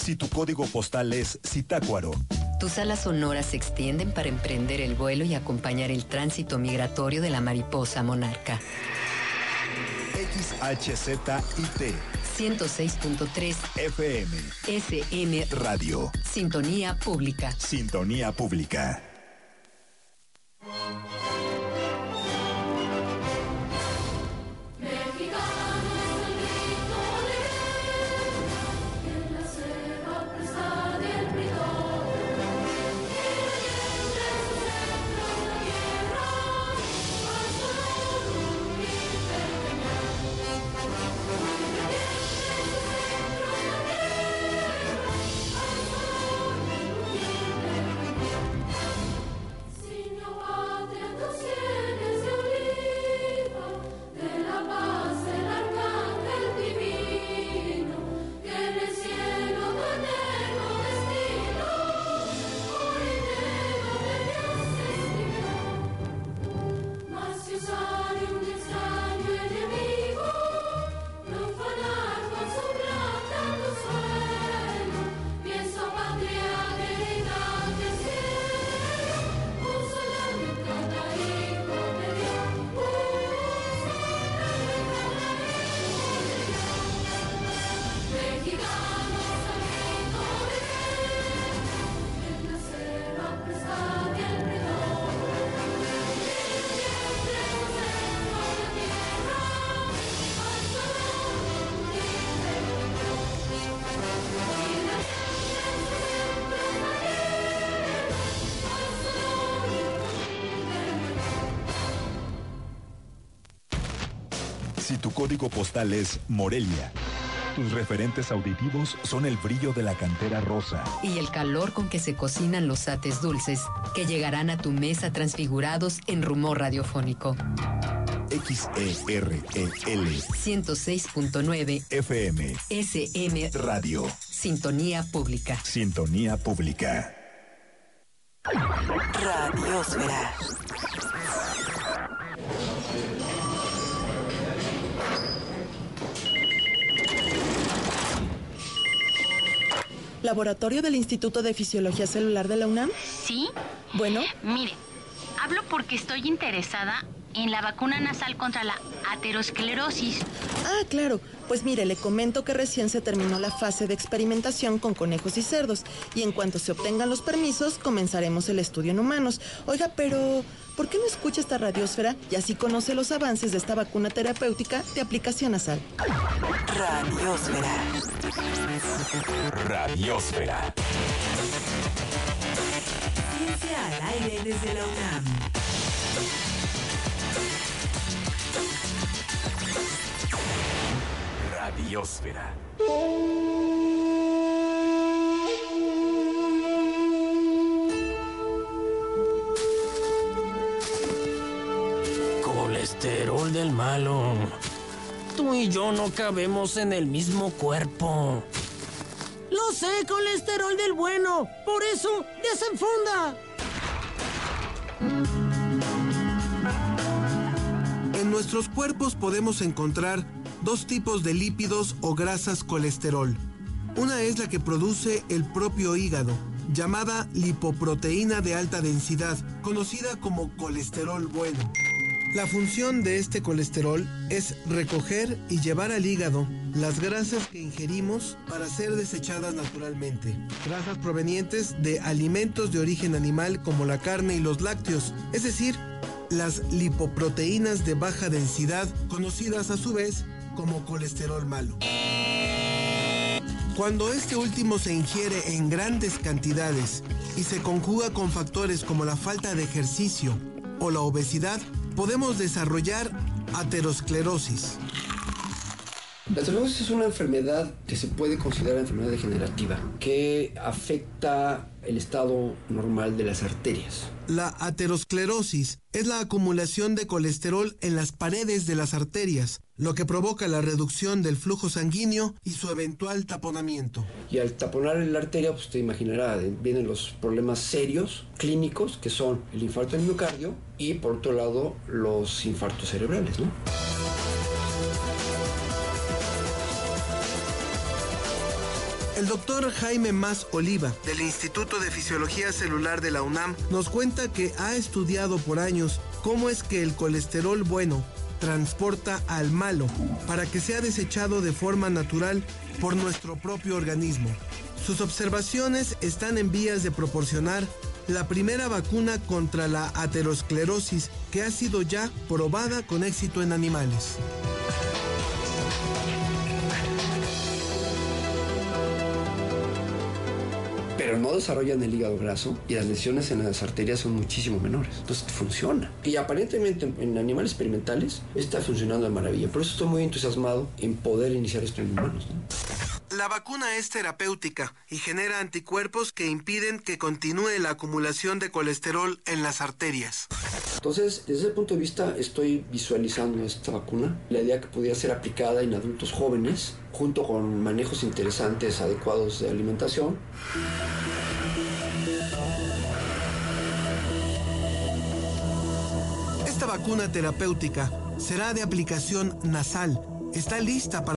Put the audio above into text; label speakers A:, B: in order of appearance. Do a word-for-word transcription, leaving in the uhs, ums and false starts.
A: Si tu código postal es Zitácuaro,
B: tus alas sonoras se extienden para emprender el vuelo y acompañar el tránsito migratorio de la mariposa monarca.
A: X H Z I T
B: ciento seis punto tres
A: F M
B: S M
A: Radio.
B: Sintonía pública.
A: Sintonía pública. Si tu código postal es Morelia, tus referentes auditivos son el brillo de la cantera rosa
B: y el calor con que se cocinan los ates dulces que llegarán a tu mesa transfigurados en rumor radiofónico.
A: X E R E L
B: ciento seis punto nueve
A: F M
B: S M
A: Radio.
B: Sintonía pública.
A: Sintonía pública.
C: Radiosfera.
D: ¿Laboratorio del Instituto de Fisiología Celular de la UNAM?
E: Sí.
D: Bueno.
E: Mire, hablo porque estoy interesada en la vacuna nasal contra la aterosclerosis.
D: Ah, claro. Pues mire, le comento que recién se terminó la fase de experimentación con conejos y cerdos y en cuanto se obtengan los permisos comenzaremos el estudio en humanos. Oiga, pero ¿por qué no escucha esta radiosfera y así conoce los avances de esta vacuna terapéutica de aplicación nasal?
C: Radiosfera.
F: Radiosfera.
C: Ciencia al aire desde la UNAM.
F: Radiosfera.
G: Colesterol del malo. Tú y yo no cabemos en el mismo cuerpo.
H: Lo sé, colesterol del bueno. Por eso, desenfunda.
I: En nuestros cuerpos podemos encontrar dos tipos de lípidos o grasas colesterol. Una es la que produce el propio hígado, llamada lipoproteína de alta densidad, conocida como colesterol bueno. La función de este colesterol es recoger y llevar al hígado las grasas que ingerimos para ser desechadas naturalmente. Grasas provenientes de alimentos de origen animal como la carne y los lácteos, es decir, las lipoproteínas de baja densidad, conocidas a su vez como colesterol malo. Cuando este último se ingiere en grandes cantidades y se conjuga con factores como la falta de ejercicio o la obesidad, podemos desarrollar aterosclerosis.
J: La aterosclerosis es una enfermedad que se puede considerar enfermedad degenerativa, que afecta el estado normal de las arterias.
I: La aterosclerosis es la acumulación de colesterol en las paredes de las arterias, lo que provoca la reducción del flujo sanguíneo y su eventual taponamiento.
J: Y al taponar la arteria, pues te imaginarás, vienen los problemas serios, clínicos, que son el infarto del miocardio y, por otro lado, los infartos cerebrales, ¿no?
I: El doctor Jaime Mas Oliva, del Instituto de Fisiología Celular de la UNAM, nos cuenta que ha estudiado por años cómo es que el colesterol bueno transporta al malo para que sea desechado de forma natural por nuestro propio organismo. Sus observaciones están en vías de proporcionar la primera vacuna contra la aterosclerosis que ha sido ya probada con éxito en animales.
J: Pero no desarrollan el hígado graso y las lesiones en las arterias son muchísimo menores. Entonces funciona. Y aparentemente en animales experimentales está funcionando de maravilla. Por eso estoy muy entusiasmado en poder iniciar esto en humanos, ¿no?
I: La vacuna es terapéutica y genera anticuerpos que impiden que continúe la acumulación de colesterol en las arterias.
J: Entonces, desde ese punto de vista, estoy visualizando esta vacuna, la idea que pudiera ser aplicada en adultos jóvenes, junto con manejos interesantes, adecuados de alimentación.
I: Esta vacuna terapéutica será de aplicación nasal. Está lista para